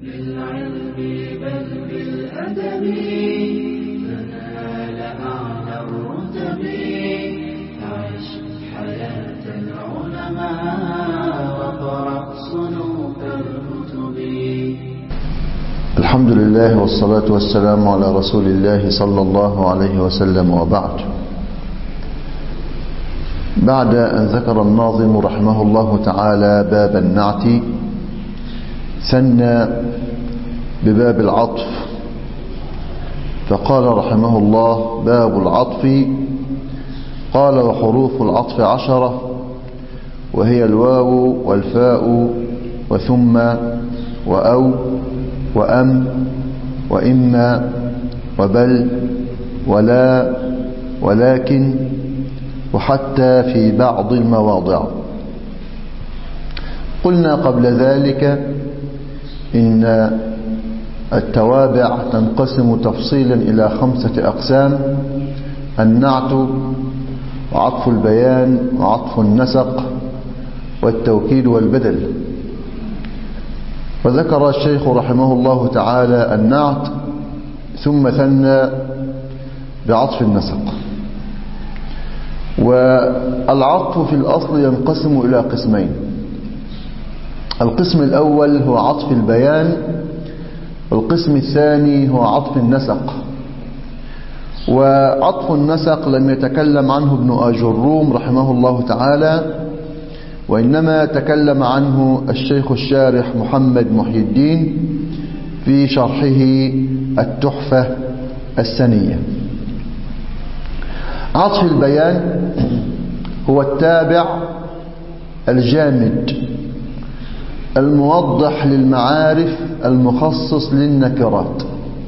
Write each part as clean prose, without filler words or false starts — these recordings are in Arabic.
بالعلم بل بالأدب تنال أعلى الرتب عش حياة العلماء وقرأ صنوف الكتب. الحمد لله والصلاة والسلام على رسول الله صلى الله عليه وسلم، وبعد. بعد أن ذكر الناظم رحمه الله تعالى باب النعت، ثنى بباب العطف فقال رحمه الله: باب العطف. قال: وحروف العطف 10، وهي الواو والفاء وثم وأو وأم وإما وبل ولا ولكن وحتى في بعض المواضع. قلنا قبل ذلك إن التوابع تنقسم تفصيلا إلى 5 أقسام: النعت وعطف البيان وعطف النسق والتوكيد والبدل. وذكر الشيخ رحمه الله تعالى النعت ثم ثنى بعطف النسق. والعطف في الأصل ينقسم إلى قسمين: القسم الأول هو عطف البيان، والقسم الثاني هو عطف النسق. وعطف النسق لم يتكلم عنه ابن آجروم رحمه الله تعالى، وإنما تكلم عنه الشيخ الشارح محمد محي الدين في شرحه التحفة السنية. عطف البيان هو التابع الجامد الموضح للمعارف المخصص للنكرات.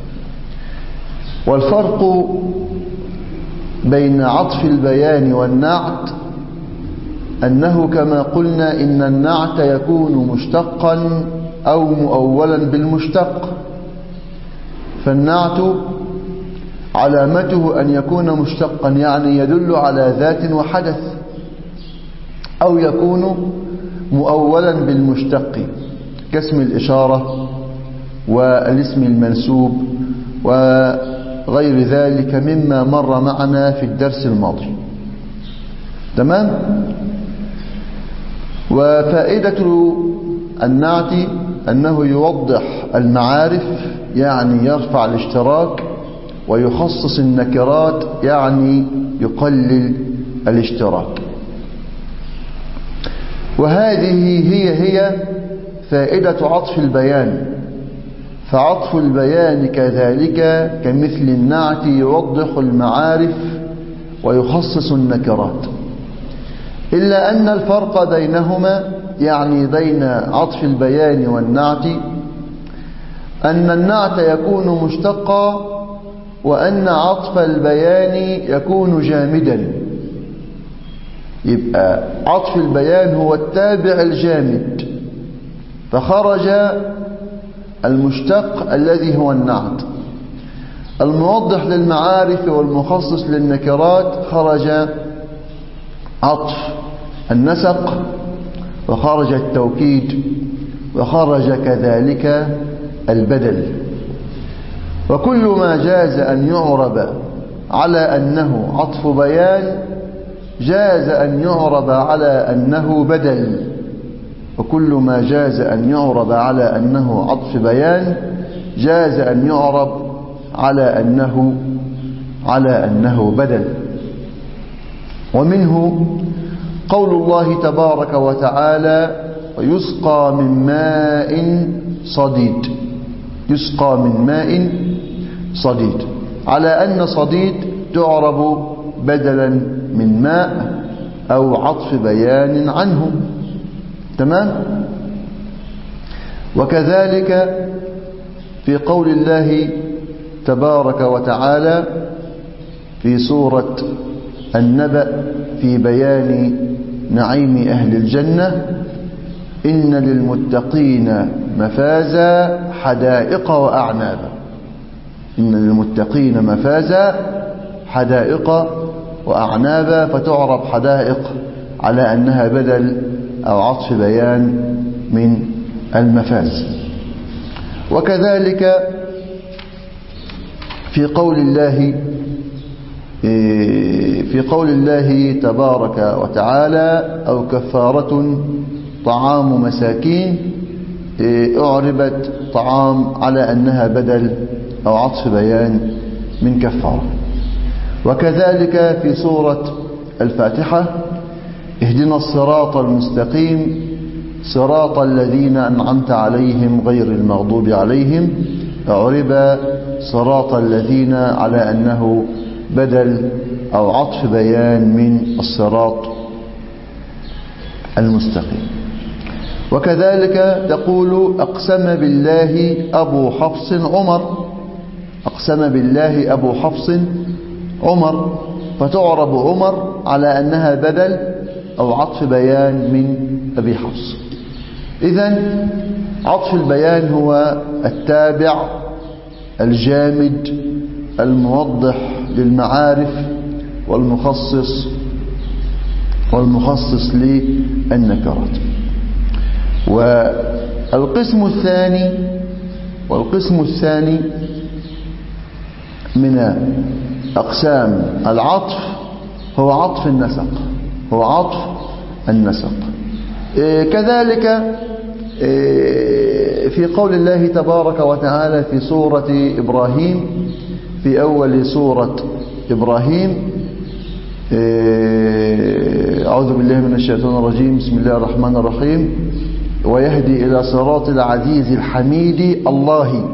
والفرق بين عطف البيان والنعت أنه كما قلنا إن النعت يكون مشتقا أو مؤولا بالمشتق. فالنعت علامته أن يكون مشتقا، يعني يدل على ذات وحدث، أو يكون مؤولا بالمشتق كاسم الإشارة والاسم المنسوب وغير ذلك مما مر معنا في الدرس الماضي. تمام؟ وفائدة النعت أنه يوضح المعارف، يعني يرفع الاشتراك، ويخصص النكرات، يعني يقلل الاشتراك. وهذه هي فائدة عطف البيان. فعطف البيان كذلك كمثل النعت يوضح المعارف ويخصص النكرات، إلا أن الفرق بينهما، يعني بين عطف البيان والنعت، أن النعت يكون مشتقا، وأن عطف البيان يكون جامدا. يبقى عطف البيان هو التابع الجامد، فخرج المشتق الذي هو النعت. الموضح للمعارف والمخصص للنكرات خرج عطف النسق، وخرج التوكيد، وخرج كذلك البدل. وكل ما جاز أن يعرب على أنه عطف بيان جاز أن يعرب على أنه بدل، وكل ما جاز أن يعرب على أنه عطف بيان جاز أن يعرب على أنه بدل. ومنه قول الله تبارك وتعالى: ويسقى من ماء صديد. يسقى من ماء صديد، على أن صديد تعرب بدلا من ماء أو عطف بيان عنه. تمام؟ وكذلك في قول الله تبارك وتعالى في سورة النبأ في بيان نعيم أهل الجنة: إن للمتقين مفازا حدائق وأعنابا. إن للمتقين مفازا حدائق وأعنابا، فتعرب حدائق على أنها بدل أو عطف بيان من المفاز. وكذلك في قول الله تبارك وتعالى أو كفارة طعام مساكين، أعربت طعام على أنها بدل أو عطف بيان من كفارة. وكذلك في سورة الفاتحة اهدنا الصراط المستقيم صراط الذين أنعمت عليهم غير المغضوب عليهم، أعرب صراط الذين على أنه بدل أو عطف بيان من الصراط المستقيم. وكذلك تقول أقسم بالله أبو حفص عمر، أقسم بالله أبو حفص عمر، فتعرب عمر على أنها بدل أو عطف بيان من أبي حفص. إذن عطف البيان هو التابع الجامد الموضح للمعارف والمخصص للنكرات. والقسم الثاني من أقسام العطف هو عطف النسق. كذلك في قول الله تبارك وتعالى في سورة إبراهيم، في أول سورة إبراهيم، أعوذ بالله من الشيطان الرجيم، بسم الله الرحمن الرحيم، ويهدي إلى صراط العزيز الحميد الله،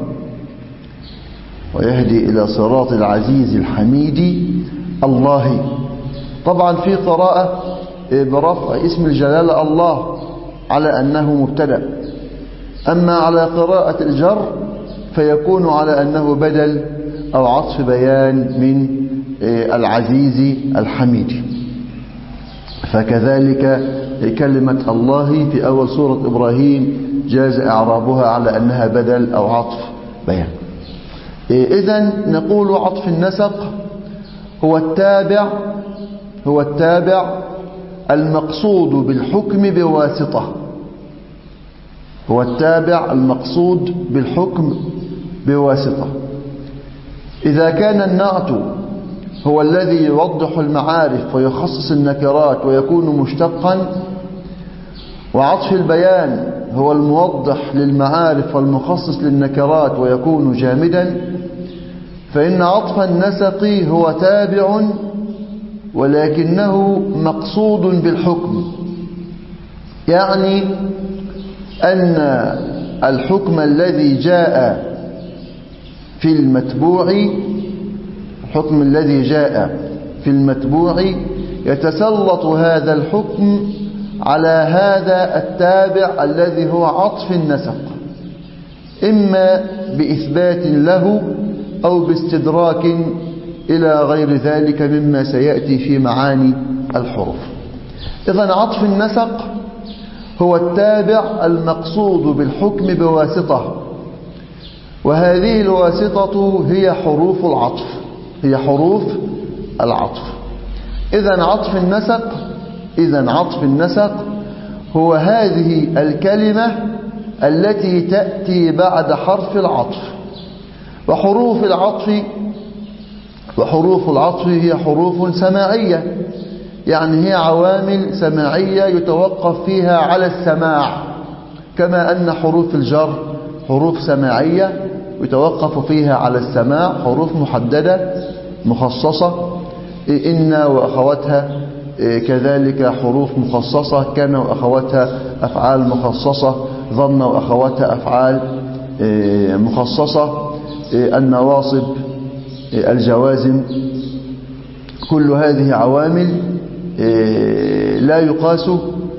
ويهدي إلى صراط العزيز الحميد الله. طبعا في قراءة برفع اسم الجلالة الله على أنه مبتدأ، أما على قراءة الجر فيكون على أنه بدل أو عطف بيان من العزيز الحميد. فكذلك كلمة الله في أول سورة إبراهيم جاز إعرابها على أنها بدل أو عطف بيان. إذن نقول عطف النسق هو التابع المقصود بالحكم بواسطة، هو التابع المقصود بالحكم بواسطة. إذا كان النعت هو الذي يوضح المعارف ويخصص النكرات ويكون مشتقا، وعطف البيان هو الموضح للمعارف والمخصص للنكرات ويكون جامدا، فإن عطف النسق هو تابع ولكنه مقصود بالحكم، يعني أن الحكم الذي جاء في المتبوع يتسلط هذا الحكم على هذا التابع الذي هو عطف النسق، إما بإثبات له أو باستدراك إلى غير ذلك مما سيأتي في معاني الحروف. إذن عطف النسق هو التابع المقصود بالحكم بواسطة، وهذه الواسطة هي حروف العطف. إذن عطف النسق هو هذه الكلمة التي تأتي بعد حرف العطف. وحروف العطف هي حروف سماعية، يعني هي عوامل سماعية يتوقف فيها على السماع، كما أن حروف الجر حروف سماعية يتوقف فيها على السماع، حروف محددة مخصصة، إن وأخواتها كذلك حروف مخصصة، كان وأخواتها أفعال مخصصة، ظن وأخواتها أفعال مخصصة، النواصب، الجوازم، كل هذه عوامل لا يقاس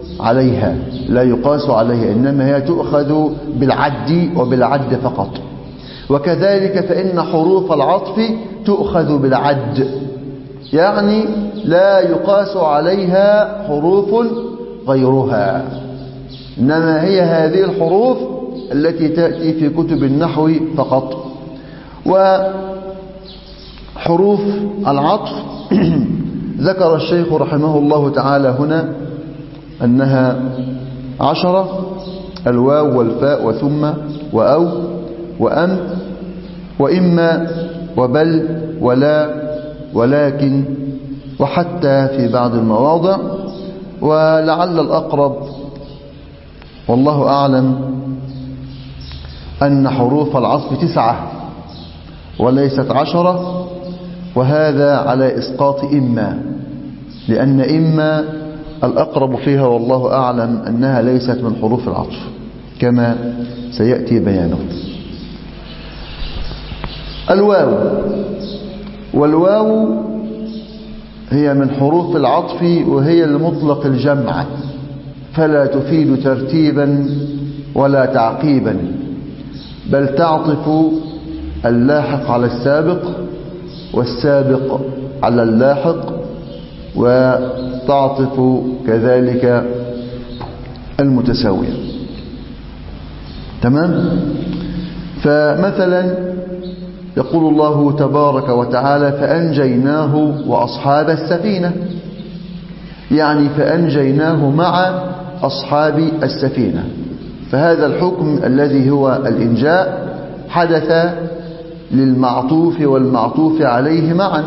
عليها، إنما هي تؤخذ بالعد وبالعد فقط. وكذلك فإن حروف العطف تؤخذ بالعد، يعني لا يقاس عليها حروف غيرها، إنما هي هذه الحروف التي تأتي في كتب النحو فقط. وحروف العطف ذكر الشيخ رحمه الله تعالى هنا أنها 10: الواو والفاء وثم وأو وأم وإما وبل ولا ولكن وحتى في بعض المواضع. ولعل الأقرب والله أعلم أن حروف العطف 9 وليست 10، وهذا على إسقاط إما، لأن إما الأقرب فيها والله أعلم أنها ليست من حروف العطف كما سيأتي بيانه. الواو، والواو هي من حروف العطف وهي المطلق الجمع، فلا تفيد ترتيبا ولا تعقيبا، بل تعطف اللاحق على السابق والسابق على اللاحق، وتعطف كذلك المتساوية. تمام؟ فمثلا يقول الله تبارك وتعالى فأنجيناه وأصحاب السفينة، يعني فأنجيناه مع أصحاب السفينة، فهذا الحكم الذي هو الإنجاء حدث للمعطوف والمعطوف عليه معا.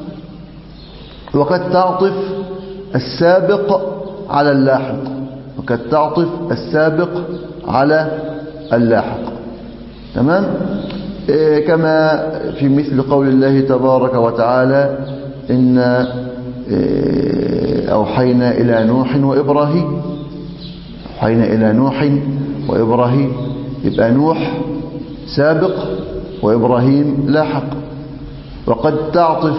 وقد تعطف السابق على اللاحق، وقد تعطف السابق على اللاحق. تمام؟ كما في مثل قول الله تبارك وتعالى إن أوحينا إلى نوح وإبراهيم، أوحينا إلى نوح وإبراهيم، يبقى نوح سابق وإبراهيم لاحق. وقد تعطف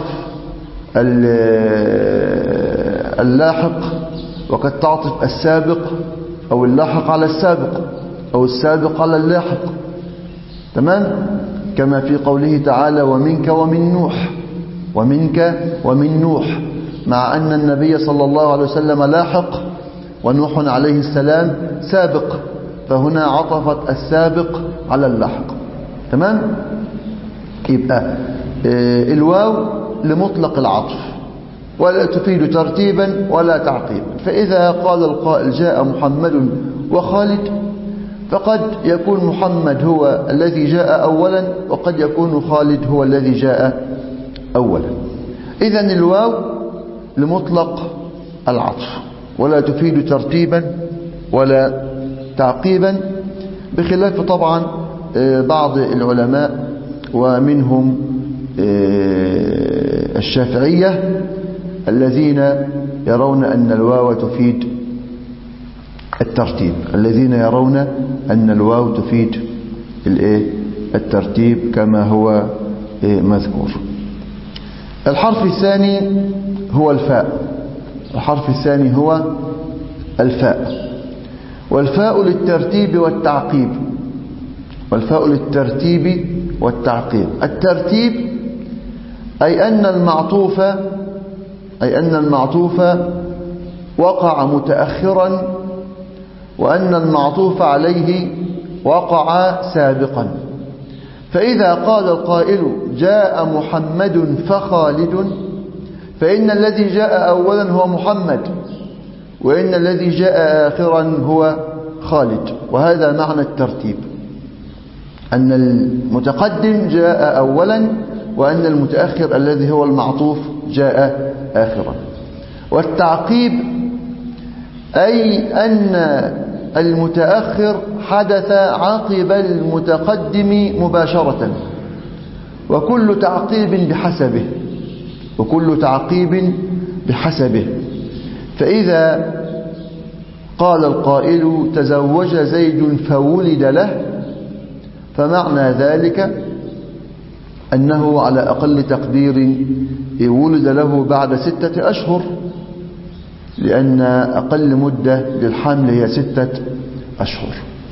اللاحق، وقد تعطف السابق أو اللاحق على السابق أو السابق على اللاحق. تمام؟ كما في قوله تعالى ومنك ومن نوح، ومنك ومن نوح، مع أن النبي صلى الله عليه وسلم لاحق ونوح عليه السلام سابق، فهنا عطفت السابق على اللاحق. تمام؟ يبقى الواو لمطلق العطف ولا تفيد ترتيبا ولا تعقيبا. فإذا قال القائل جاء محمد وخالد، فقد يكون محمد هو الذي جاء أولا، وقد يكون خالد هو الذي جاء أولا. إذن الواو لمطلق العطف ولا تفيد ترتيبا ولا تعقيبا، بخلاف طبعا بعض العلماء ومنهم الشافعية الذين يرون أن الواو تفيد الترتيب، الذين يرون أن الواو تفيد الترتيب كما هو مذكور. الحرف الثاني هو الفاء، الحرف الثاني هو الفاء، والفاء للترتيب والتعقيب، والفاء للترتيب والتعقيب. الترتيب أي أن المعطوف وقع متأخرا، وأن المعطوف عليه وقع سابقا. فإذا قال القائل جاء محمد فخالد، فإن الذي جاء أولا هو محمد، وإن الذي جاء آخرا هو خالد. وهذا معنى الترتيب، أن المتقدم جاء أولا، وأن المتأخر الذي هو المعطوف جاء آخرا. والتعقيب أي أن المتأخر حدث عقب المتقدم مباشرة، وكل تعقيب بحسبه، وكل تعقيب بحسبه. فإذا قال القائل تزوج زيد فولد له، فمعنى ذلك أنه على أقل تقدير ولد له بعد 6 أشهر، لأن أقل مدة للحمل هي 6 أشهر.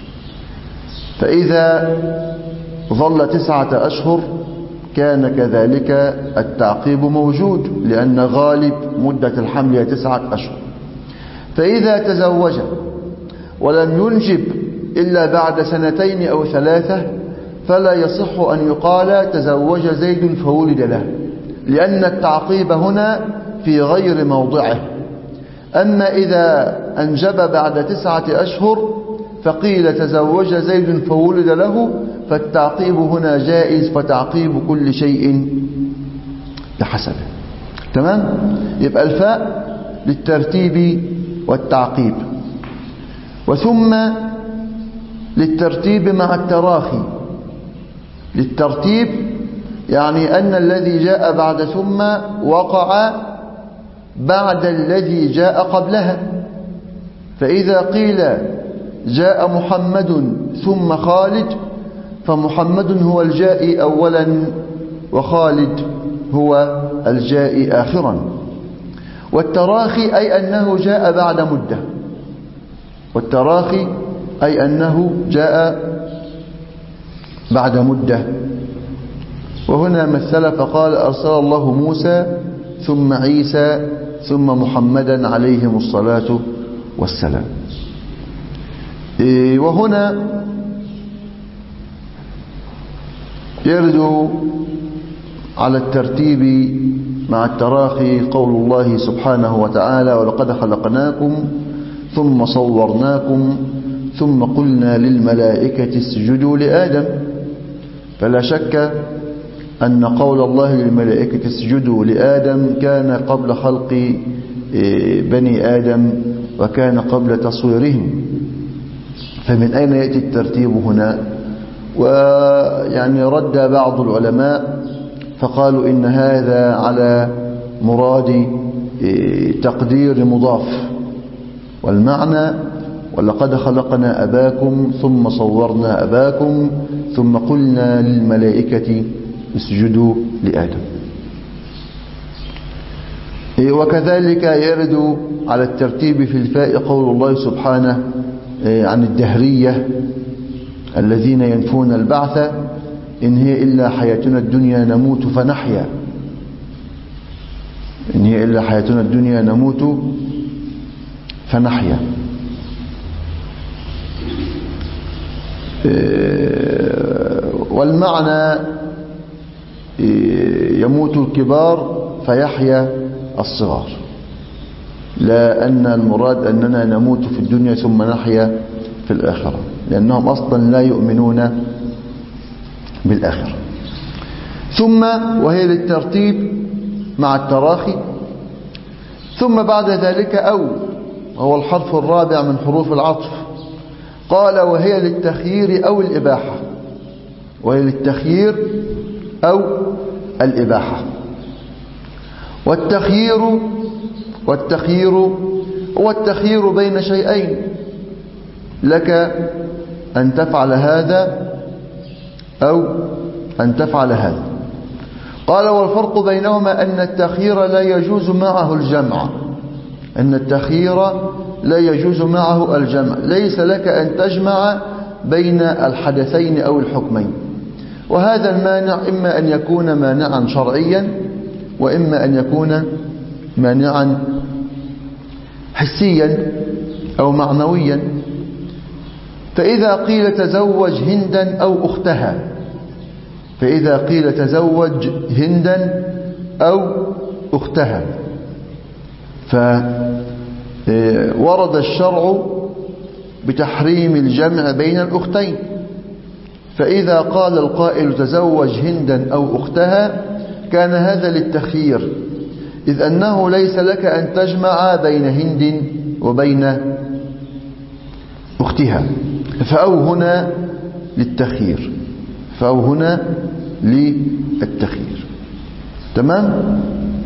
فإذا ظل 9 أشهر كان كذلك التعقيب موجود، لأن غالب مدة الحمل هي 9 أشهر. فإذا تزوج ولم ينجب إلا بعد 2 أو 3 فلا يصح أن يقال تزوج زيد فولد له، لأن التعقيب هنا في غير موضعه. أما إذا أنجب بعد 9 أشهر فقيل تزوج زيد فولد له، فالتعقيب هنا جائز، فتعقيب كل شيء بحسبه. تمام؟ يبقى الفاء للترتيب والتعقيب، وثم للترتيب مع التراخي. للترتيب يعني أن الذي جاء بعد ثم وقع بعد الذي جاء قبلها. فإذا قيل جاء محمد ثم خالد، فمحمد هو الجائي أولا، وخالد هو الجائي آخرا. والتراخي أي أنه جاء بعد مدة، والتراخي أي أنه جاء بعد مدة. وهنا مثل فقال أرسل الله موسى ثم عيسى ثم محمدا عليهم الصلاة والسلام. وهنا يرد على الترتيب مع التراخي قول الله سبحانه وتعالى: ولقد خلقناكم ثم صورناكم ثم قلنا للملائكة اسجدوا لآدم. فلا شك أن قول الله للملائكة اسجدوا لآدم كان قبل خلق بني آدم، وكان قبل تصويرهم. فمن أين يأتي الترتيب هنا؟ ويعني رد بعض العلماء فقالوا إن هذا على مراد تقدير مضاف، والمعنى: ولقد خلقنا أباكم ثم صورنا أباكم ثم قلنا للملائكة اسجدوا لآدم. وكذلك يرد على الترتيب في الفاء قول الله سبحانه عن الدهرية الذين ينفون البعث: إن هي إلا حياتنا الدنيا نموت فنحيا. إن هي إلا حياتنا الدنيا نموت فنحيا. والمعنى: يموت الكبار فيحيا الصغار، لا أن المراد أننا نموت في الدنيا ثم نحيا في الآخرة، لأنهم أصلا لا يؤمنون بالآخرة. ثم وهي للترتيب مع التراخي. ثم بعد ذلك أو هو الحرف الرابع من حروف العطف. قال: وهي للتخيير أو الإباحة. وهي للتخيير أو الإباحة. والتخيير هو التخيير بين شيئين، لك أن تفعل هذا أو أن تفعل هذا. قال: والفرق بينهما أن التخيير لا يجوز معه الجمع. أن التخيير لا يجوز معه الجمع، ليس لك أن تجمع بين الحدثين أو الحكمين. وهذا المانع إما أن يكون مانعا شرعيا، وإما أن يكون مانعا حسيا أو معنويا. فإذا قيل تزوج هندا أو أختها، فإذا قيل تزوج هندا أو أختها، فورد الشرع بتحريم الجمع بين الأختين. فإذا قال القائل تزوج هندا أو أختها كان هذا للتخيير، إذ أنه ليس لك أن تجمع بين هند وبين أختها. فأو هنا للتخيير، فأو هنا للتخيير. تمام؟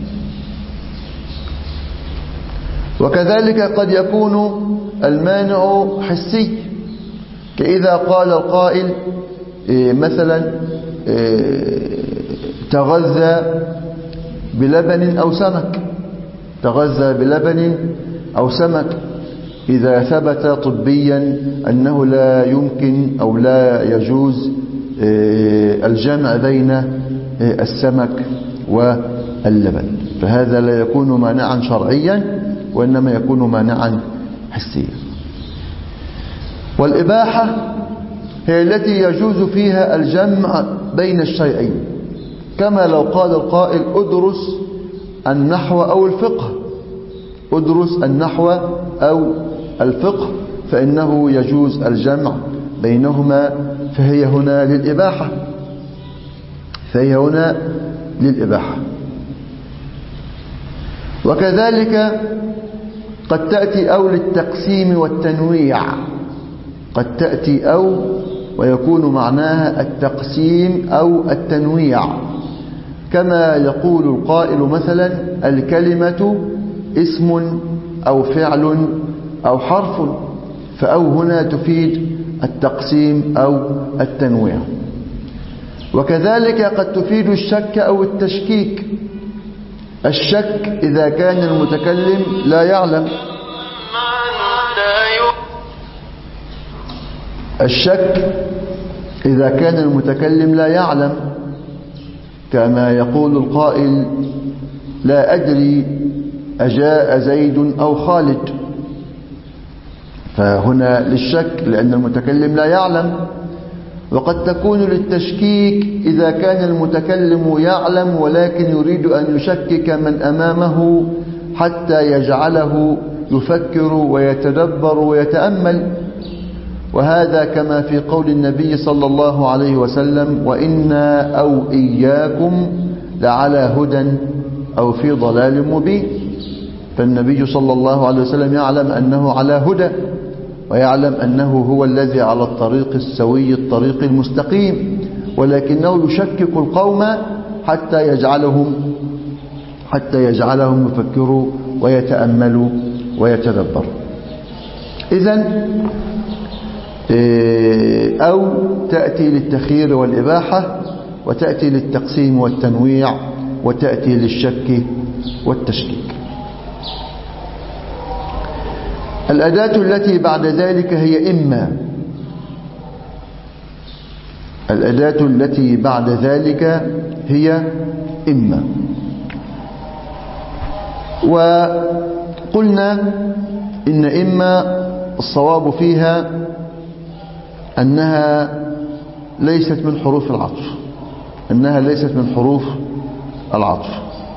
وكذلك قد يكون المانع حسي، كإذا قال القائل مثلا تغذى بلبن أو سمك، تغذى بلبن أو سمك، إذا ثبت طبيا أنه لا يمكن أو لا يجوز الجمع بين السمك واللبن، فهذا لا يكون مانعا شرعيا، وإنما يكون مانعا حسيا. والإباحة هي التي يجوز فيها الجمع بين الشيئين، كما لو قال القائل ادرس النحو أو الفقه، ادرس النحو أو الفقه، فإنه يجوز الجمع بينهما فهي هنا للإباحة، فهي هنا للإباحة. وكذلك قد تأتي أو للتقسيم والتنويع، قد تأتي أو ويكون معناها التقسيم أو التنويع، كما يقول القائل مثلا الكلمة اسم أو فعل أو حرف، فأو هنا تفيد التقسيم أو التنويع. وكذلك قد تفيد الشك أو التشكيك. الشك إذا كان المتكلم لا يعلم، الشك إذا كان المتكلم لا يعلم، كما يقول القائل لا أدري أجاء زيد أو خالد، فهنا للشك لأن المتكلم لا يعلم. وقد تكون للتشكيك إذا كان المتكلم يعلم ولكن يريد أن يشكك من أمامه حتى يجعله يفكر ويتدبر ويتأمل، وهذا كما في قول النبي صلى الله عليه وسلم وإنا أو إياكم لعلى هدى أو في ضلال مبين. فالنبي صلى الله عليه وسلم يعلم أنه على هدى، ويعلم أنه هو الذي على الطريق السوي الطريق المستقيم، ولكنه يشكك القوم حتى يجعلهم يفكروا ويتأملوا ويتدبروا. إذن أو تأتي للتخيير والإباحة، وتأتي للتقسيم والتنويع، وتأتي للشك والتشكيك. الأداة التي بعد ذلك هي إما، الأداة التي بعد ذلك هي إما. وقلنا إن إما الصواب فيها أنها ليست من حروف العطف، أنها ليست من حروف العطف.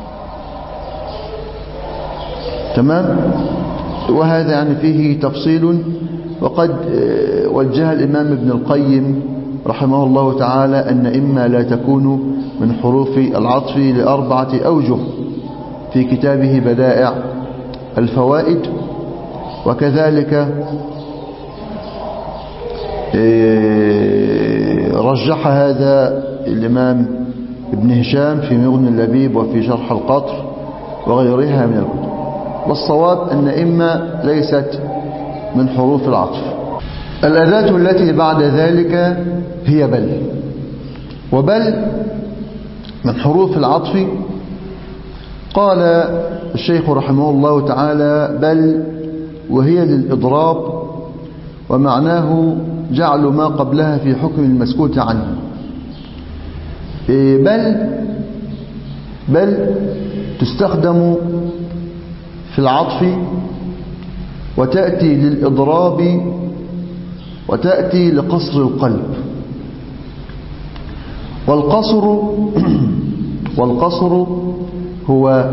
تمام؟ وهذا يعني فيه تفصيل، وقد وجه الإمام ابن القيم رحمه الله تعالى أن إما لا تكون من حروف العطف لأربعة أوجه في كتابه بدائع الفوائد. وكذلك رجح هذا الإمام ابن هشام في مغني اللبيب وفي شرح القطر وغيرها من الكتب. والصواب أن إما ليست من حروف العطف. الأداة التي بعد ذلك هي بل، وبل من حروف العطف. قال الشيخ رحمه الله تعالى بل وهي للإضراب، ومعناه جعل ما قبلها في حكم المسكوت عنه. بل تستخدم في العطف، وتأتي للإضراب، وتأتي لقصر القلب. والقصر هو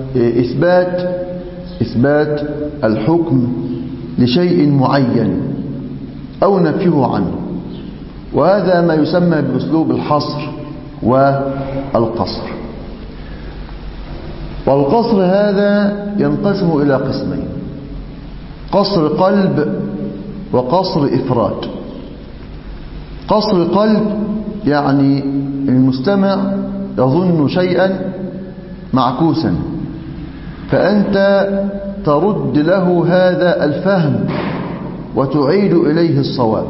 إثبات الحكم لشيء معين أو نفيه عنه، وهذا ما يسمى بأسلوب الحصر والقصر. والقصر هذا ينقسم إلى قسمين: قصر قلب وقصر إفراد. قصر قلب يعني المستمع يظن شيئا معكوسا، فأنت ترد له هذا الفهم وتعيد إليه الصواب.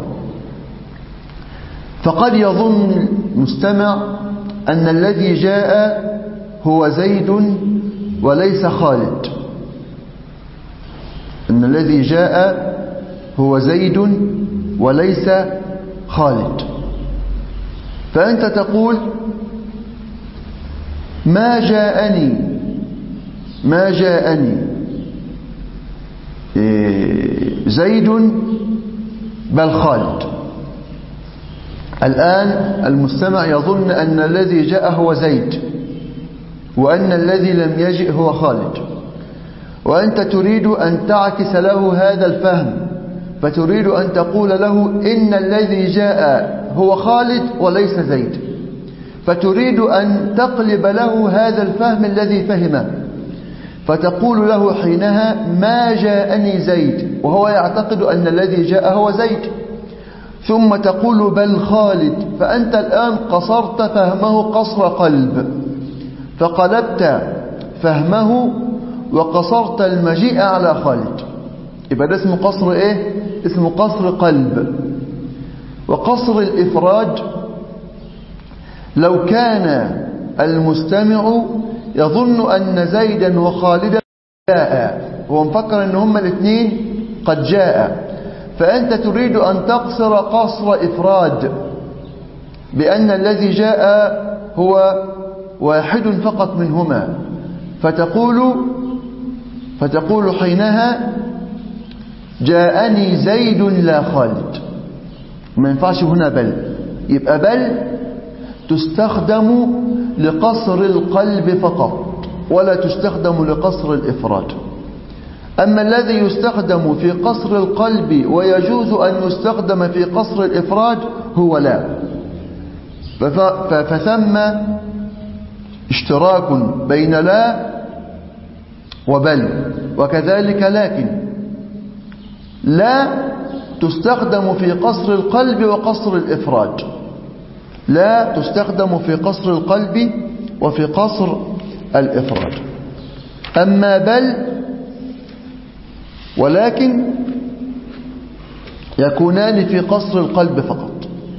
فقد يظن المستمع أن الذي جاء هو زيد وليس خالد، أن الذي جاء هو زيد وليس خالد. فأنت تقول ما جاءني زيد بل خالد. الآن المستمع يظن أن الذي جاء هو زيد، وأن الذي لم يجئ هو خالد، وأنت تريد أن تعكس له هذا الفهم، فتريد أن تقول له إن الذي جاء هو خالد وليس زيد، فتريد أن تقلب له هذا الفهم الذي فهمه، فتقول له حينها ما جاءني زيد، وهو يعتقد أن الذي جاء هو زيد، ثم تقول بل خالد، فأنت الآن قصرت فهمه قصر قلب، فقلبت فهمه وقصرت المجيء على خالد. يبقى ده اسمه قصر ايه؟ اسمه قصر قلب. وقصر الإفراج لو كان المستمع يظن أن زيدا وخالدا جاء، هو مفكر أن هما الاثنين قد جاء، فأنت تريد أن تقصر قصر إفراد بأن الذي جاء هو واحد فقط منهما، فتقول حينها جاءني زيد لا خالد. ما ينفعش هنا بل، يبقى بل تستخدم لقصر القلب فقط ولا تستخدم لقصر الإفراد. أما الذي يستخدم في قصر القلب ويجوز أن يستخدم في قصر الإفراد هو لا، فثم اشتراك بين لا وبل. وكذلك لكن لا تستخدم في قصر القلب وقصر الإفراد، لا تستخدم في قصر القلب وفي قصر الإفراد. أما بل ولكن يكونان في قصر القلب فقط.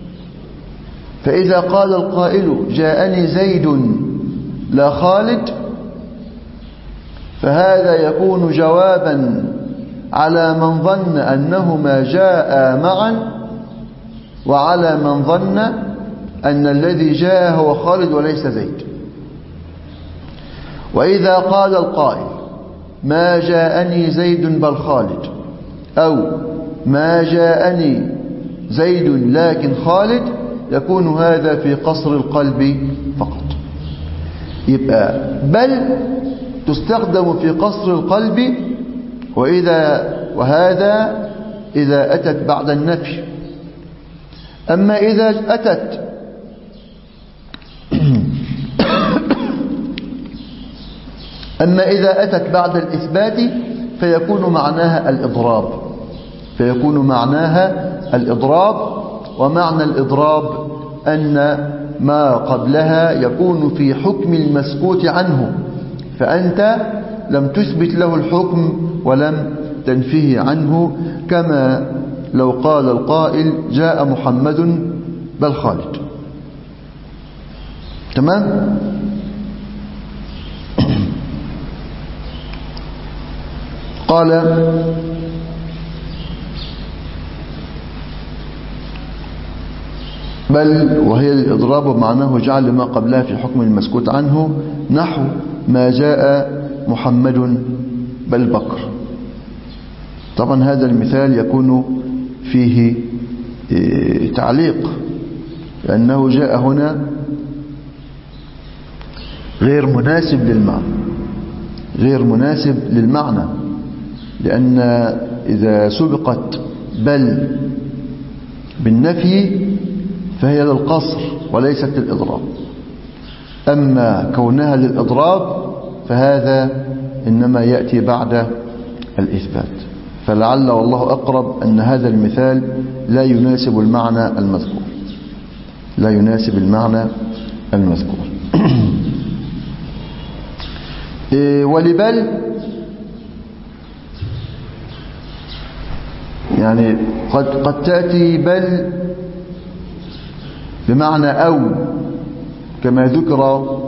فإذا قال القائل جاءني زيد لا خالد، فهذا يكون جوابا على من ظن أنهما جاء معا، وعلى من ظن أن الذي جاء هو خالد وليس زيد. وإذا قال القائل ما جاءني زيد بل خالد، أو ما جاءني زيد لكن خالد، يكون هذا في قصر القلب فقط. يبقى بل تستخدم في قصر القلب، وهذا إذا أتت بعد النفي. أما إذا أتت بعد الإثبات فيكون معناها الإضراب. ومعنى الإضراب أن ما قبلها يكون في حكم المسكوت عنه، فأنت لم تثبت له الحكم ولم تنفيه عنه، كما لو قال القائل جاء محمد بل خالد. تمام؟ قال بل وهي الإضراب معناه جعل ما قبلها في حكم المسكوت عنه، نحو ما جاء محمد بل بكر. طبعا هذا المثال يكون فيه تعليق، لأنه جاء هنا غير مناسب للمعنى، لأن إذا سبقت بل بالنفي فهي للقصر وليست للإضراب، أما كونها للإضراب فهذا إنما يأتي بعد الإثبات. فلعل والله أقرب أن هذا المثال لا يناسب المعنى المذكور. ولبل يعني قد تأتي بل بمعنى أو، كما ذكر،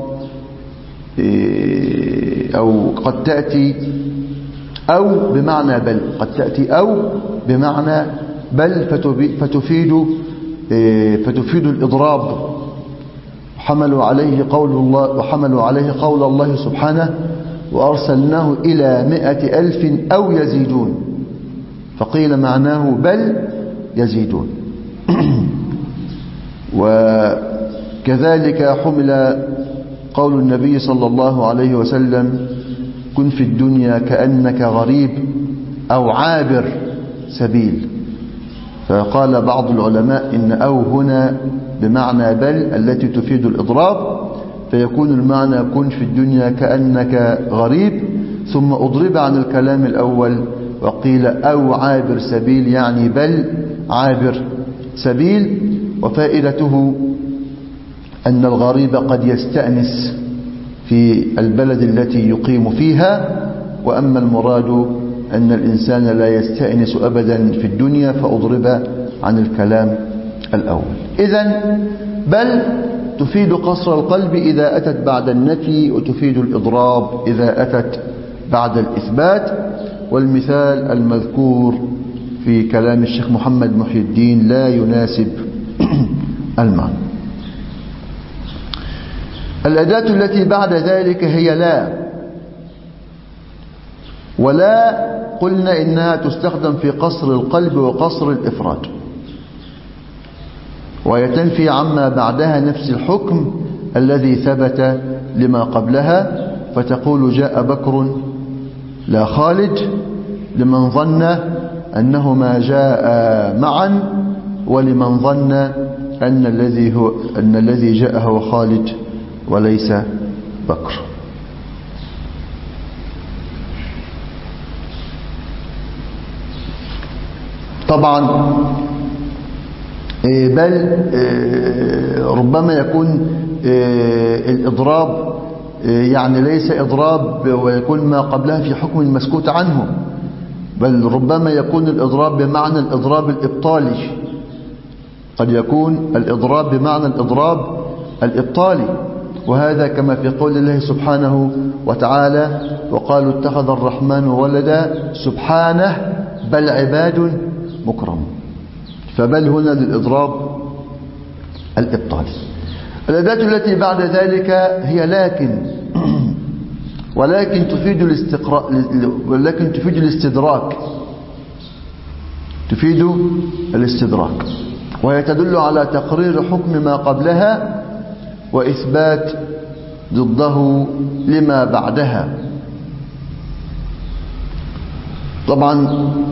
أو قد تأتي أو بمعنى بل، قد تأتي أو بمعنى بل فتفيد الإضراب. وحملوا عليه قول الله سبحانه وأرسلناه إلى 100,000 أو يزيدون، فقيل معناه بل يزيدون. وكذلك حمل قول النبي صلى الله عليه وسلم كن في الدنيا كأنك غريب أو عابر سبيل، فقال بعض العلماء إن أو هنا بمعنى بل التي تفيد الإضراب، فيكون المعنى كن في الدنيا كأنك غريب، ثم أضرب عن الكلام الأول وقيل أو عابر سبيل، يعني بل عابر سبيل. وفائدته أن الغريب قد يستأنس في البلد التي يقيم فيها، وأما المراد أن الإنسان لا يستأنس أبدا في الدنيا، فأضرب عن الكلام الأول. إذن بل تفيد قصر القلب إذا أتت بعد النفي، وتفيد الإضراب إذا أتت بعد الإثبات. والمثال المذكور في كلام الشيخ محمد محي الدين لا يناسب المعنى. الأداة التي بعد ذلك هي لا، ولا قلنا إنها تستخدم في قصر القلب وقصر الإفراد، وهي تنفي عما بعدها نفس الحكم الذي ثبت لما قبلها، فتقول جاء بكر لا خالد لمن ظن أنهما جاء معا، ولمن ظن أن الذي جاء هو خالد وليس بكر. طبعا بل ربما يكون الإضراب يعني ليس إضراب ويكون ما قبلها في حكم المسكوت عنه، بل ربما يكون الإضراب بمعنى الإضراب الإبطالي، قد يكون الإضراب بمعنى الإضراب الإبطالي، وهذا كما في قول الله سبحانه وتعالى وقالوا اتخذ الرحمن ولدا سبحانه بل عباد مكرمون. فبل هنا للإضراب الإبطالي. الأداة التي بعد ذلك هي لكن، ولكن تفيد الاستدراك، تفيد الاستدراك، وهي تدل على تقرير حكم ما قبلها وإثبات ضده لما بعدها. طبعا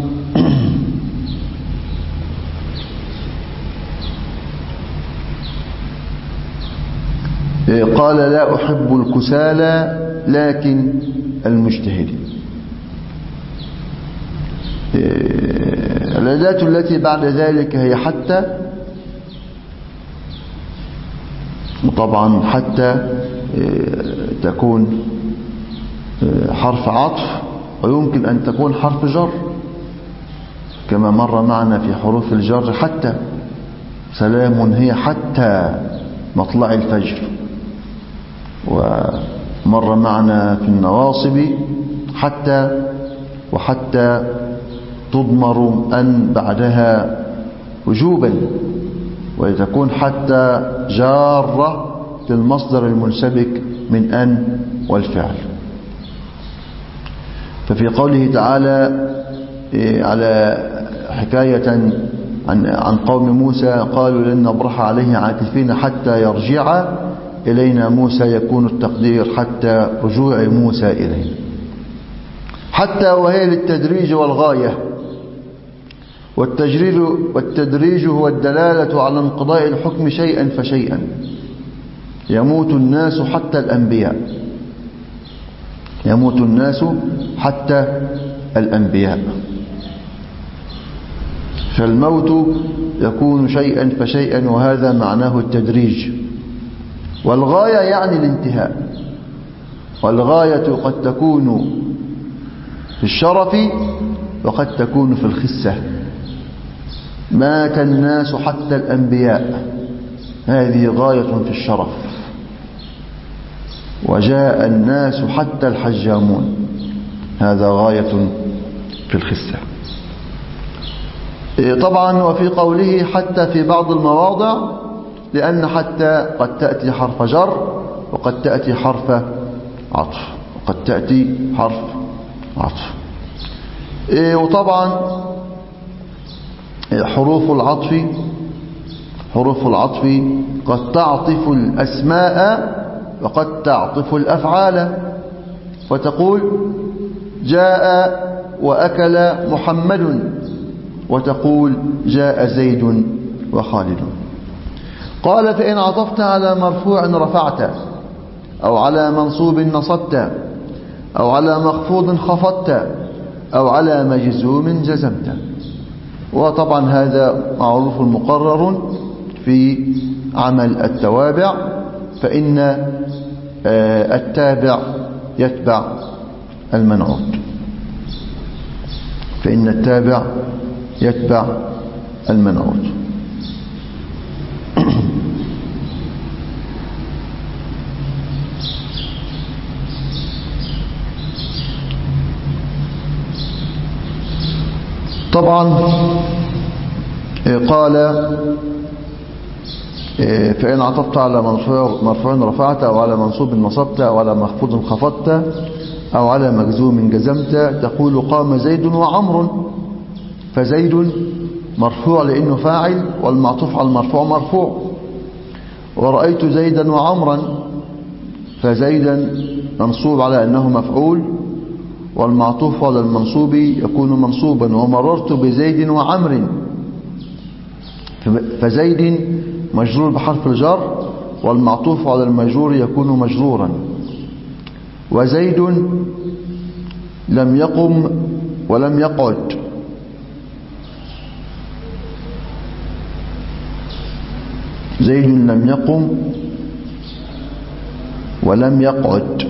قال لا أحب الكسالى لكن المجتهدين. الأداة التي بعد ذلك هي حتى، وطبعا حتى تكون حرف عطف، ويمكن أن تكون حرف جر كما مر معنا في حروف الجر. حتى سلام هي حتى مطلع الفجر، ومر معنا في النواصب حتى، وحتى تضمر أن بعدها وجوبا، وتكون حتى جارة للمصدر المنسبك من أن والفعل. ففي قوله تعالى على حكاية عن قوم موسى قالوا لن نبرح عليه عاكفين حتى يرجع إلينا موسى، يكون التقدير حتى رجوع موسى إلينا. حتى وهي للتدريج والغاية، والتدريج هو الدلالة على انقضاء الحكم شيئا فشيئا. يموت الناس حتى الأنبياء، يموت الناس حتى الأنبياء، فالموت يكون شيئا فشيئا، وهذا معناه التدريج. والغاية يعني الانتهاء، والغاية قد تكون في الشرف وقد تكون في الخسة. مات الناس حتى الأنبياء، هذه غاية في الشرف. وجاء الناس حتى الحجامون، هذا غاية في الخسة. طبعا وفي قوله حتى في بعض المواضع، لأن حتى قد تأتي حرف جر وقد تأتي حرف عطف، وقد تأتي حرف عطف. وطبعا حروف العطف قد تعطف الأسماء وقد تعطف الأفعال، فتقول جاء وأكل محمد، وتقول جاء زيد وخالد. قال فإن عطفت على مرفوع رفعت، أو على منصوب نصبت، أو على مخفوض خفضت، أو على مجزوم جزمت. وطبعا هذا معروف مقرر في عمل التوابع، فإن التابع يتبع المنعوت، فإن التابع يتبع المنعوت. طبعا قال فإن عطفت على مرفوع رفعت، أو على منصوب نصبت، أو على مخفوض خفضت، أو على مجزوم جزمت، تقول قام زيد وعمر. فزيد مرفوع لأنه فاعل، والمعطوف على المرفوع مرفوع. ورأيت زيدا وعمرا، فزيدا منصوب على أنه مفعول، والمعطوف على المنصوب يكون منصوبا. ومررت بزيد وعمر، فزيد مجرور بحرف الجر، والمعطوف على المجرور يكون مجرورا. وزيد لم يقم ولم يقعد، زيد لم يقم ولم يقعد.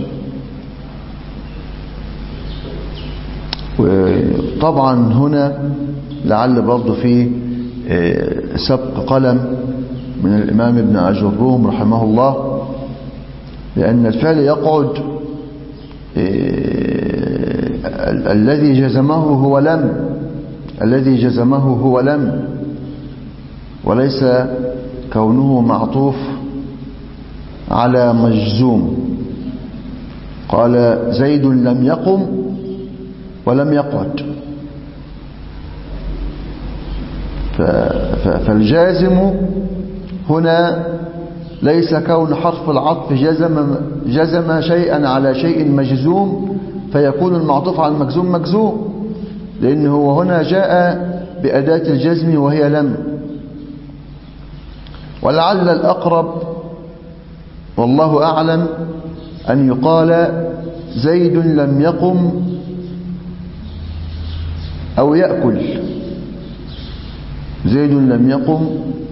طبعا هنا لعل برضو في سبق قلم من الإمام ابن أجروم رحمه الله، لأن الفعل يقعد الذي جزمه هو لم، الذي جزمه هو لم، وليس كونه معطوف على مجزوم. قال زيد لم يقم ولم يقعد، فالجازم هنا ليس كون حرف العطف جزم شيئا على شيء مجزوم فيكون المعطوف على المجزوم مجزوم، لأنه هو هنا جاء بأداة الجزم وهي لم. ولعل الأقرب والله أعلم أن يقال زيد لم يقم أو يأكل، زيد لم يقم،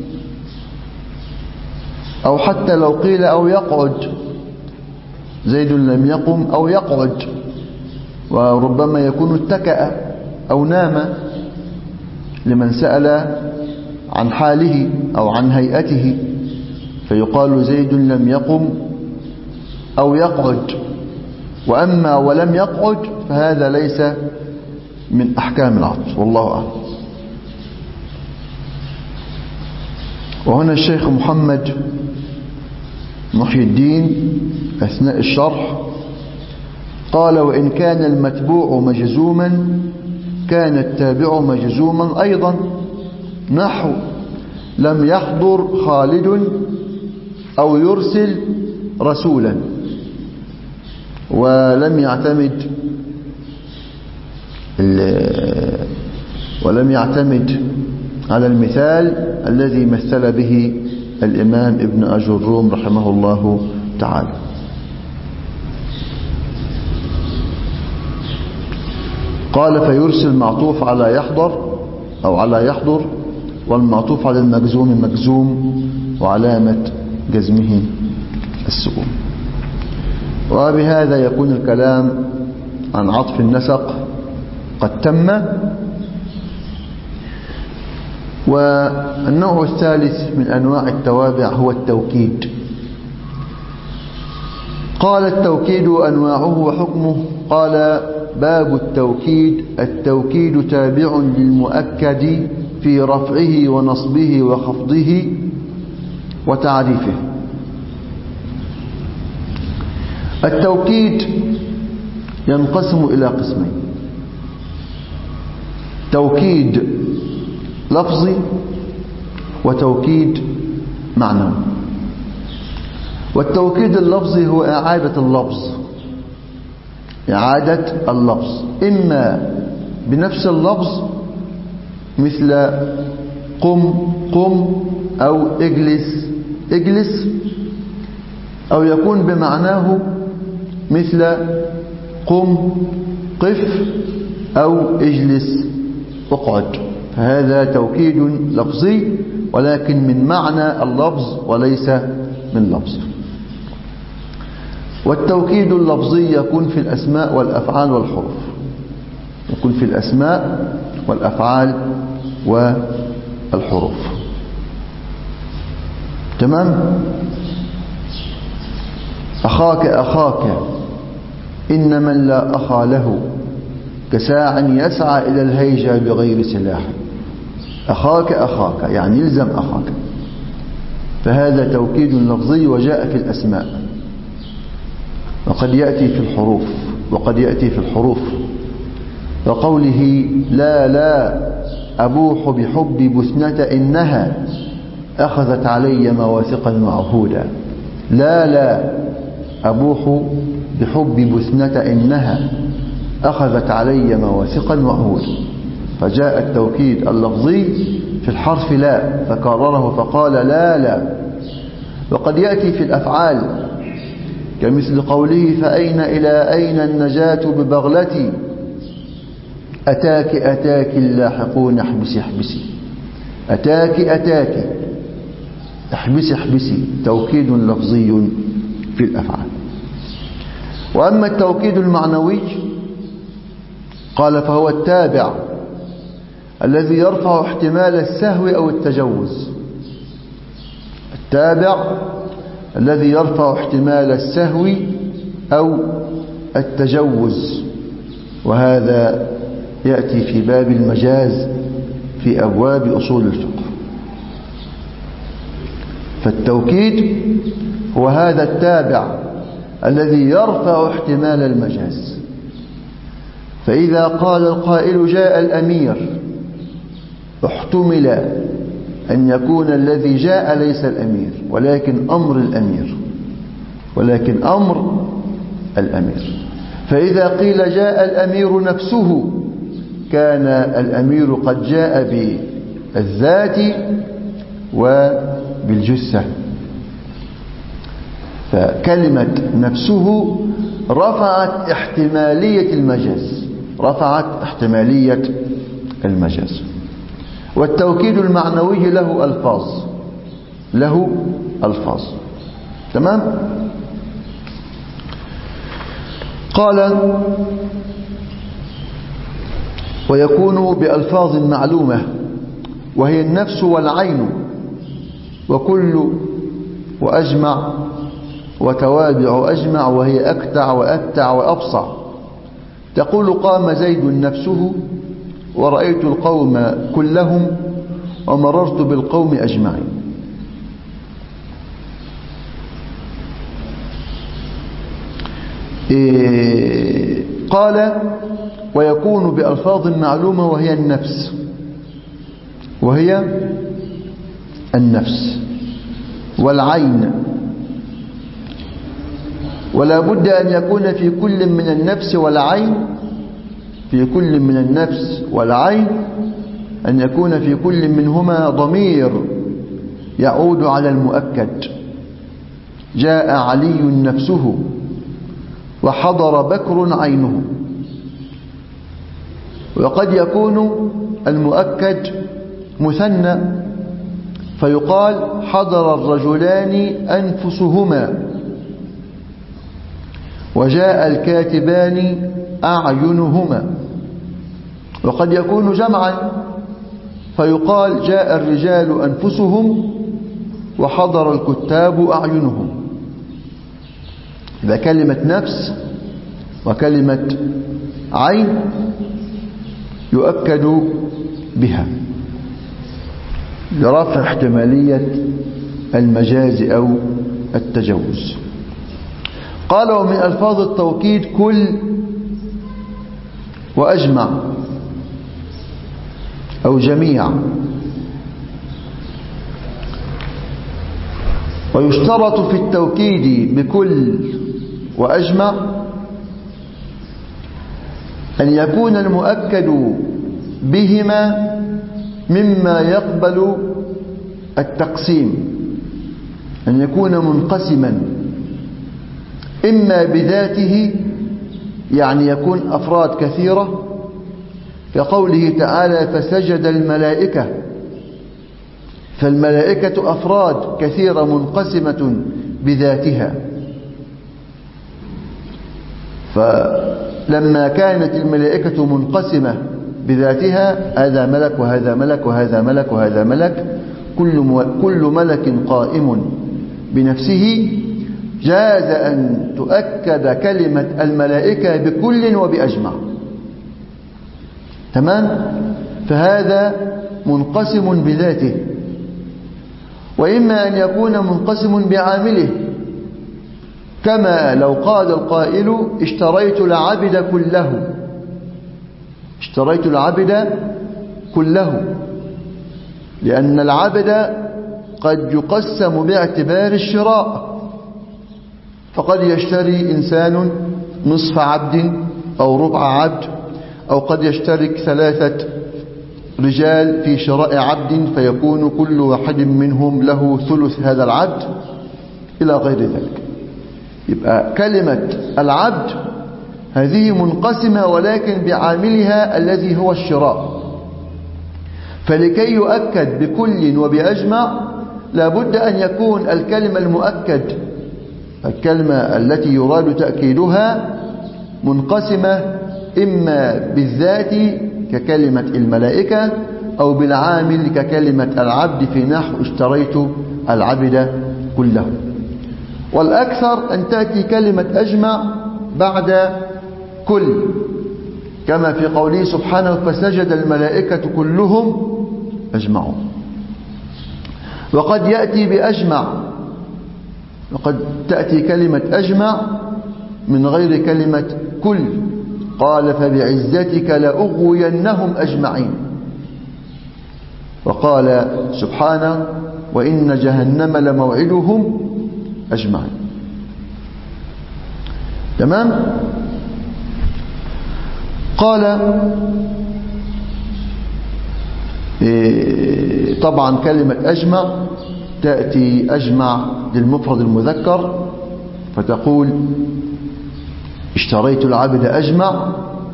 أو حتى لو قيل أو يقعد، زيد لم يقم أو يقعد، وربما يكون اتكأ أو نام لمن سأل عن حاله أو عن هيئته، فيقال زيد لم يقم أو يقعد. وأما ولم يقعد فهذا ليس من أحكام العطف، والله أعلم. وهنا الشيخ محمد محي الدين أثناء الشرح قال وإن كان المتبوع مجزوما كان التابع مجزوما أيضا، نحو لم يحضر خالد أو يرسل رسولا. ولم يعتمد على المثال الذي مثل به الإمام ابن أجروم رحمه الله تعالى. قال فيرسل معطوف على يحضر أو على يحضر، والمعطوف على المجزوم مجزوم، وعلامة جزمه السكون. وبهذا يكون الكلام عن عطف النسق قد تم. والنوع الثالث من أنواع التوابع هو التوكيد. قال التوكيد أنواعه وحكمه. قال باب التوكيد: التوكيد تابع للمؤكد في رفعه ونصبه وخفضه وتعريفه. التوكيد ينقسم إلى قسمين: توكيد لفظي وتوكيد معنوي. والتوكيد اللفظي هو إعادة اللفظ، إما بنفس اللفظ مثل قم قم أو اجلس اجلس، أو يكون بمعناه مثل قم قف أو اجلس اقعد. فهذا توكيد لفظي ولكن من معنى اللفظ وليس من لفظ. والتوكيد اللفظي يكون في الأسماء والأفعال والحروف، يكون في الأسماء والأفعال والحروف. تمام. أخاك أخاك إن من لا أخا له كساع يسعى إلى الهيجة بغير سلاح. أخاك أخاك يعني يلزم أخاك، فهذا توكيد لفظي وجاء في الأسماء، وقد يأتي في الحروف وقد يأتي في الحروف. وقوله لا لا أبوح بحب بثنة إنها أخذت علي مواثقا وعهودا. لا لا أبوح بحب بثنة إنها أخذت علي مواثقا وعهودا. فجاء التوكيد اللفظي في الحرف لا فكرره فقال لا لا. وقد يأتي في الأفعال كمثل قوله فأين إلى أين النجاة ببغلتي أتاك أتاك اللاحقون احبسي احبسي. أتاك أتاك احبسي احبسي، توكيد لفظي في الأفعال. وأما التوكيد المعنوي قال فهو التابع الذي يرفع احتمال السهو أو التجوز. التابع الذي يرفع احتمال السهو أو التجوز، وهذا يأتي في باب المجاز في أبواب أصول الفقه. فالتوكيد هو هذا التابع الذي يرفع احتمال المجاز. فإذا قال القائل جاء الأمير احتمل أن يكون الذي جاء ليس الأمير ولكن أمر الأمير، ولكن أمر الأمير. فإذا قيل جاء الأمير نفسه كان الأمير قد جاء بالذات وبالجثة. فكلمة نفسه رفعت احتمالية المجاز، رفعت احتمالية المجاز. والتوكيد المعنوي له ألفاظ، له ألفاظ. تمام. قال ويكون بألفاظ معلومة وهي النفس والعين وكل وأجمع وتوابع أجمع وهي أكتع وأبتع وأبصع. تقول قام زيد نفسه ورأيت القوم كلهم ومررت بالقوم أجمعين. قال ويكون بألفاظ معلومة وهي النفس، وهي النفس والعين. ولا بد أن يكون في كل من النفس والعين، في كل من النفس والعين أن يكون في كل منهما ضمير يعود على المؤكد. جاء علي نفسه وحضر بكر عينه. وقد يكون المؤكد مثنى فيقال حضر الرجلان أنفسهما وجاء الكاتبان أعينهما. وقد يكون جمعا فيقال جاء الرجال أنفسهم وحضر الكتاب أعينهم. إذا كلمة نفس وكلمة عين يؤكد بها لرفع احتمالية المجاز أو التجوز. قال ومن ألفاظ التوكيد كل وأجمع أو جميع. ويشترط في التوكيد بكل وأجمع أن يكون المؤكد بهما مما يقبل التقسيم أن يكون منقسما إما بذاته، يعني يكون أفراد كثيرة كقوله تعالى فسجد الملائكة، فالملائكة أفراد كثيرة منقسمة بذاتها. فلما كانت الملائكة منقسمة بذاتها، هذا ملك وهذا ملك وهذا ملك وهذا ملك، كل ملك قائم بنفسه، جاز أن تؤكد كلمة الملائكة بكل وبأجمع. تمام؟ فهذا منقسم بذاته. وإما أن يكون منقسم بعامله، كما لو قال القائل اشتريت العبد كله، اشتريت العبد كله، لأن العبد قد يقسم باعتبار الشراء، فقد يشتري إنسان نصف عبد أو ربع عبد، أو قد يشترك 3 رجال في شراء عبد فيكون كل واحد منهم له ثلث هذا العبد إلى غير ذلك. يبقى كلمة العبد هذه منقسمة ولكن بعاملها الذي هو الشراء. فلكي يؤكد بكل وبأجمع لابد أن يكون الكلمة المؤكد، الكلمة التي يراد تأكيدها، منقسمة إما بالذات ككلمة الملائكة أو بالعامل ككلمة العبد في نحو اشتريت العبد كله. والأكثر أن تأتي كلمة أجمع بعد كل، كما في قوله سبحانه فسجد الملائكة كلهم أجمعون. وقد يأتي بأجمع، وقد تأتي كلمة أجمع من غير كلمة كل، قال فبعزتك لأغوينهم أجمعين. وقال سبحانه وإن جهنم لموعدهم أجمعين. تمام؟ قال طبعا كلمة أجمع تأتي أجمع للمفرد المذكر فتقول اشتريت العبد أجمع،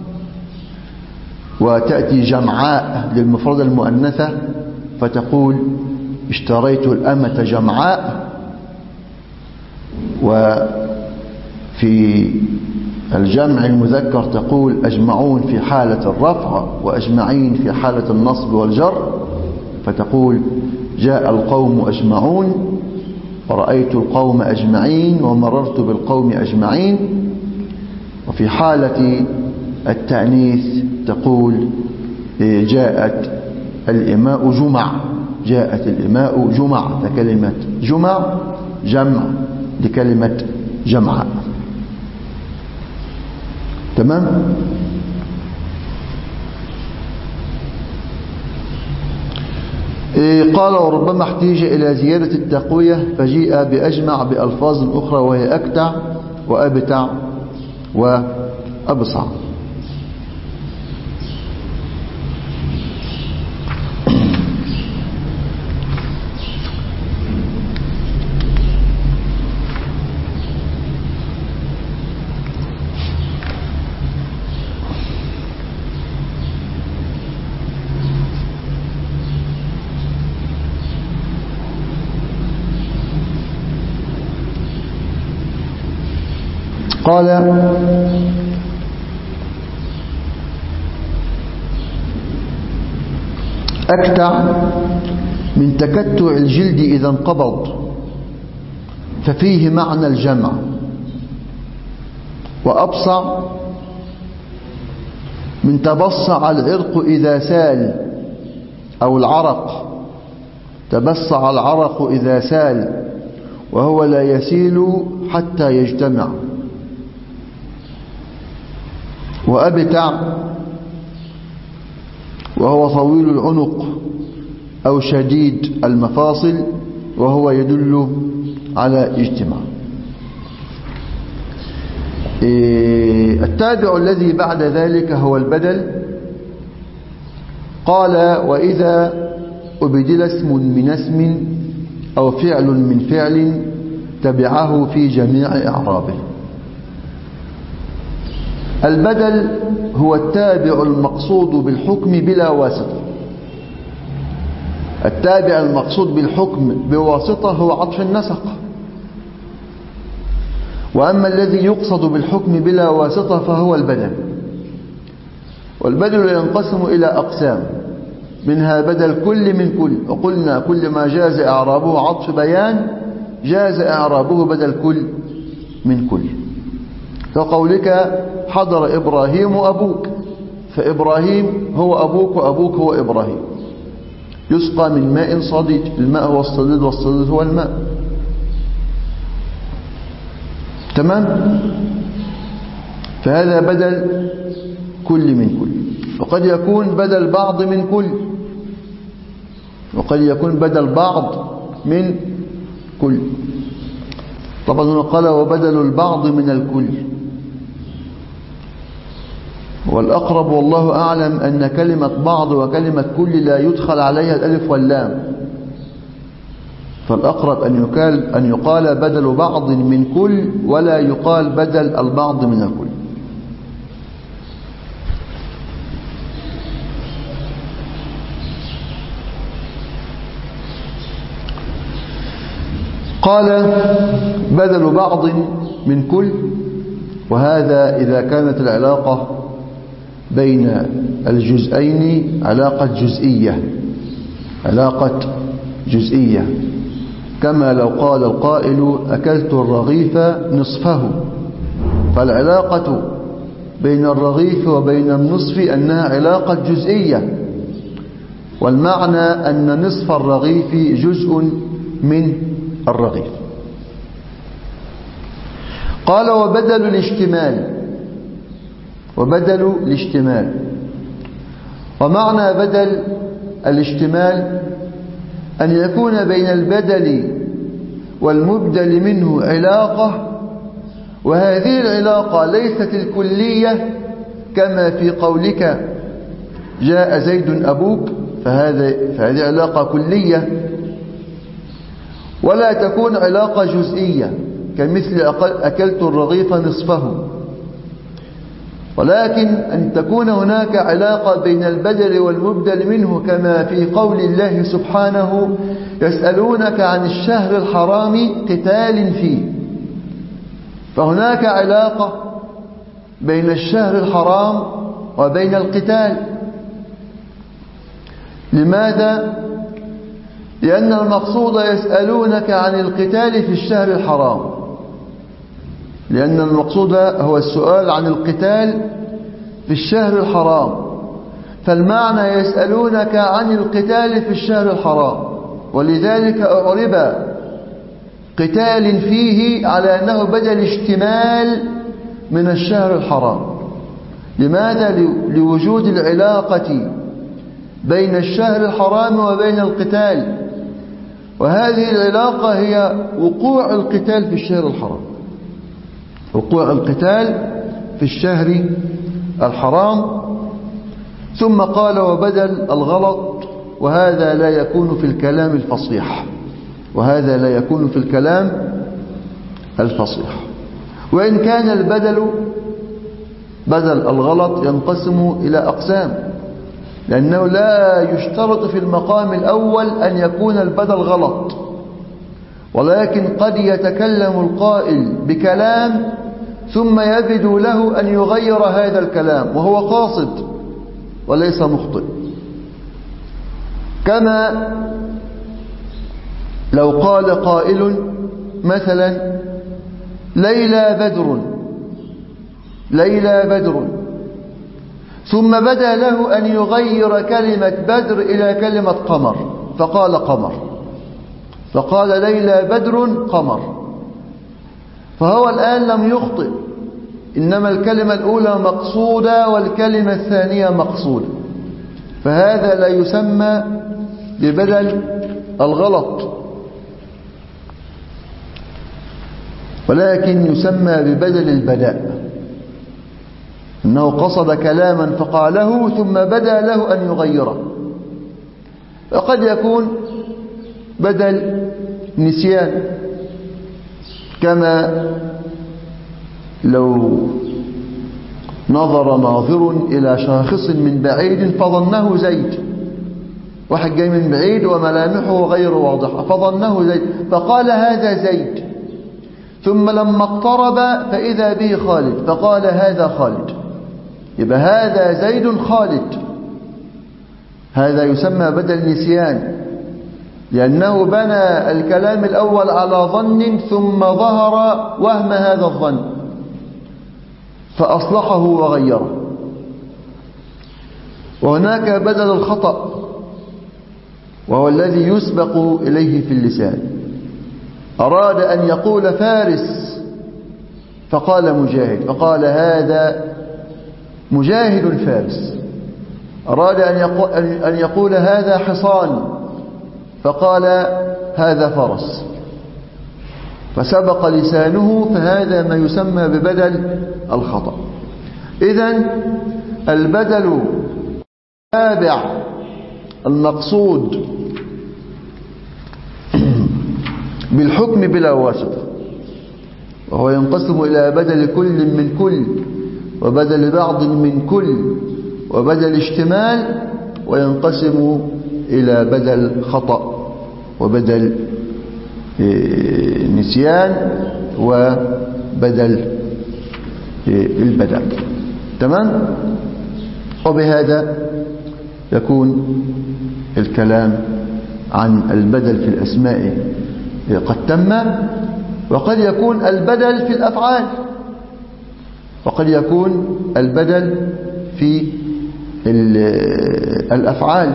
وتأتي جمعاء للمفرد المؤنثة فتقول اشتريت الأمة جمعاء. وفي الجمع المذكر تقول أجمعون في حالة الرفع وأجمعين في حالة النصب والجر، فتقول جاء القوم أجمعون ورأيت القوم أجمعين ومررت بالقوم أجمعين. وفي حالة التأنيث تقول جاءت الإماء جمع، جاءت الإماء جمع، فكلمة جمع جمع لكلمة جمع. تمام؟ قال وربما احتيج إلى زيادة التقوية فجيء بأجمع بألفاظ أخرى وهي أكتع وأبتع وأبصع. قال أكتع من تكتع الجلد إذا انقبض ففيه معنى الجمع. وأبصع من تبصع العرق إذا سال، أو العرق، تبصع العرق إذا سال وهو لا يسيل حتى يجتمع. وأبتع وهو طويل العنق أو شديد المفاصل وهو يدل على اجتماع. التابع الذي بعد ذلك هو البدل، قال وإذا أبدل اسم من اسم أو فعل من فعل تبعه في جميع إعرابه. البدل هو التابع المقصود بالحكم بلا واسطة. التابع المقصود بالحكم بواسطة هو عطف النسق، وأما الذي يقصد بالحكم بلا واسطة فهو البدل. والبدل ينقسم إلى أقسام، منها بدل كل من كل، وقلنا كل ما جاز إعرابه عطف بيان جاز إعرابه بدل كل من كل. فقولك حضر إبراهيم أبوك، فإبراهيم هو أبوك وأبوك هو إبراهيم. يسقى من ماء صديد، الماء هو الصديد والصديد هو الماء. تمام؟ فهذا بدل كل من كل. وقد يكون بدل بعض من كل، وقد يكون بدل بعض من كل. طبعا قال وبدل البعض من الكل. والأقرب والله أعلم أن كلمة بعض وكلمة كل لا يدخل عليها الألف واللام، فالأقرب أن يقال بدل بعض من كل ولا يقال بدل البعض من الكل. قال بدل بعض من كل، وهذا إذا كانت العلاقة بين الجزئين علاقة جزئية، كما لو قال القائل أكلت الرغيف نصفه، فالعلاقة بين الرغيف وبين النصف أنها علاقة جزئية، والمعنى أن نصف الرغيف جزء من الرغيف. قال وبدل الاشتمال، ومعنى بدل الاشتمال أن يكون بين البدل والمبدل منه علاقة، وهذه العلاقة ليست الكلية كما في قولك جاء زيد أبوك، فهذه علاقة كلية، ولا تكون علاقة جزئية كمثل أكلت الرغيف نصفه، ولكن أن تكون هناك علاقة بين البدل والمبدل منه كما في قول الله سبحانه يسألونك عن الشهر الحرام قتال فيه، فهناك علاقة بين الشهر الحرام وبين القتال. لماذا؟ لأن المقصود يسألونك عن القتال في الشهر الحرام، لأن المقصود هو السؤال عن القتال في الشهر الحرام، فالمعنى يسألونك عن القتال في الشهر الحرام، ولذلك أعرب قتال فيه على أنه بدل اشتمال من الشهر الحرام. لماذا؟ لوجود العلاقة بين الشهر الحرام وبين القتال، وهذه العلاقة هي وقوع القتال في الشهر الحرام، وقوع القتال في الشهر الحرام. ثم قال وبدل الغلط، وهذا لا يكون في الكلام الفصيح، وهذا لا يكون في الكلام الفصيح. وإن كان البدل بدل الغلط ينقسم إلى أقسام، لأنه لا يشترط في المقام الأول أن يكون البدل غلط، ولكن قد يتكلم القائل بكلام ثم يبدو له أن يغير هذا الكلام وهو قاصد وليس مخطئ، كما لو قال قائل مثلا ليلى بدر، ثم بدا له أن يغير كلمة بدر إلى كلمة قمر، فقال قمر، فقال ليلى بدر قمر، فهو الآن لم يخطئ، إنما الكلمة الأولى مقصودة والكلمة الثانية مقصودة، فهذا لا يسمى ببدل الغلط، ولكن يسمى ببدل البداء. أنه قصد كلاما فقاله ثم بدا له أن يغيره. وقد يكون بدل نسيان، كما لو نظر ناظر إلى شاخص من بعيد فظنه زيد، واحد جاي من بعيد وملامحه غير واضحة فظنه زيد فقال هذا زيد، ثم لما اقترب فإذا به خالد فقال هذا خالد، يبقى هذا زيد خالد. هذا يسمى بدل نسيان، لأنه بنى الكلام الأول على ظن ثم ظهر وهم هذا الظن فأصلحه وغيره. وهناك بدل الخطأ، وهو الذي يسبق إليه في اللسان. أراد أن يقول فارس فقال مجاهد فقال هذا مجاهد فارس. أراد أن يقول هذا حصان فقال هذا فرس، فسبق لسانه، فهذا ما يسمى ببدل الخطأ. إذن البدل تابع المقصود بالحكم بلا واسطة، وهو ينقسم إلى بدل كل من كل، وبدل بعض من كل، وبدل اشتمال، وينقسم إلى بدل خطأ وبدل نسيان وبدل البدل. تمام؟ وبهذا يكون الكلام عن البدل في الأسماء قد تم. وقد يكون البدل في الأفعال، وقد يكون البدل في الأفعال،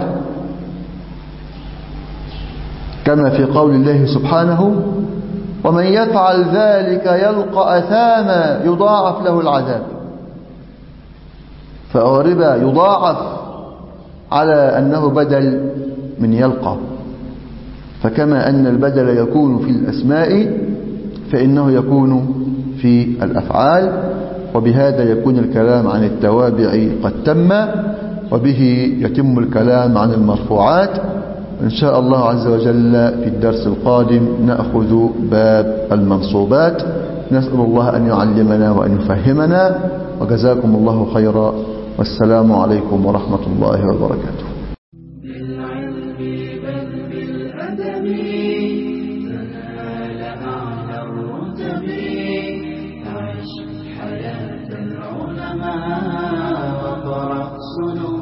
كما في قول الله سبحانه ومن يفعل ذلك يلقى أثاما يضاعف له العذاب. فالربا يضاعف على أنه بدل من يلقى، فكما أن البدل يكون في الأسماء فإنه يكون في الأفعال. وبهذا يكون الكلام عن التوابع قد تم، وبه يتم الكلام عن المرفوعات. إن شاء الله عز وجل في الدرس القادم نأخذ باب المنصوبات. نسأل الله أن يعلمنا وأن يفهمنا، وجزاكم الله خيرا، والسلام عليكم ورحمة الله وبركاته. بالعلم بل بالأدب تنال أعلى الرتب، عش حياة العلماء وقرأ صنوع